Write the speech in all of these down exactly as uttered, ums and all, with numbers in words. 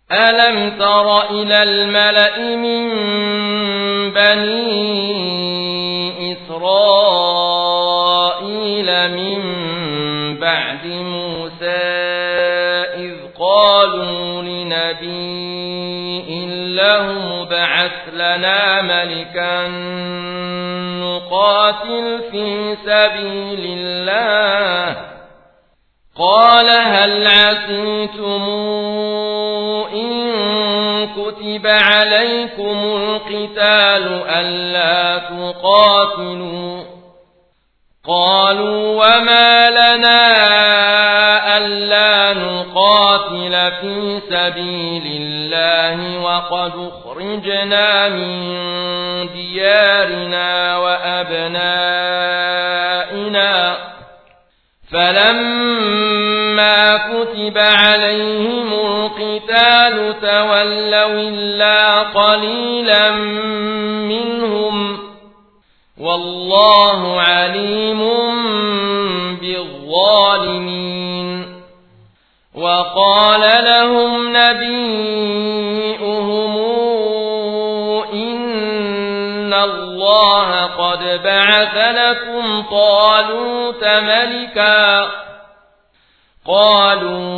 ألم تر إلى الملأ من بني إسرائيل من بعد موسى إذ قالوا لنبي له ابعث لنا ملكا نقاتل في سبيل الله قال هل عسيتم إن كتب عليكم القتال ألا تقاتلوا قالوا وما لنا ألا نقاتل في سبيل الله وقد أخرجنا من ديارنا وأبنائنا فلما كتب عليهم القتال تولوا إلا قليلا منهم والله عليم بالظالمين وقال لهم نبيئهم إن الله قد بعث لكم طالوت ملكا قالوا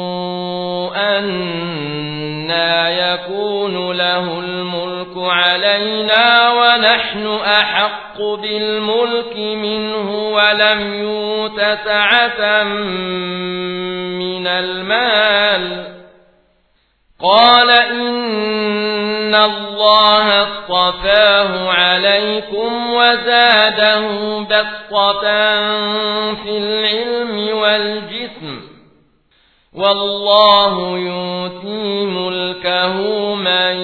أنى يكون له الملك علينا ونحن أحق بالملك منه ولم يؤت سعة من المال قال إن الله اصطفاه عليكم وزاده بسطة في العلم والجسم والله يؤتي ملكه من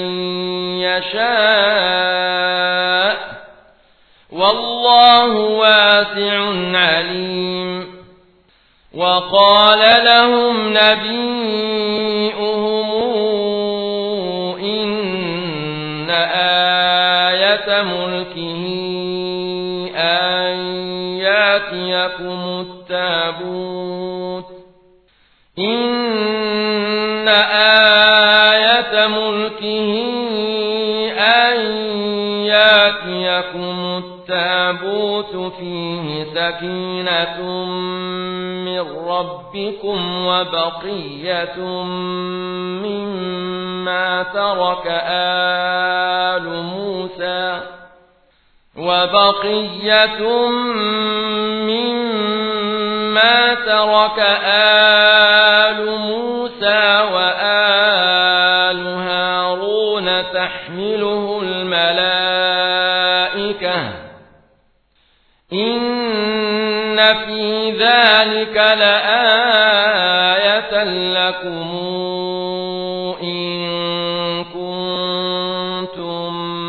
يشاء والله واسع عليم وقال لهم نبيئهم إن آية ملكه أن يأتيكم التابوت إن آية ملكه أن يأتيكم التابوت فيه سكينة من ربكم وبقية مما ترك آل موسى وبقية مما ترك آل موسى وآل هارون تحمله الملائكة إن في ذلك لآية لكم إن كنتم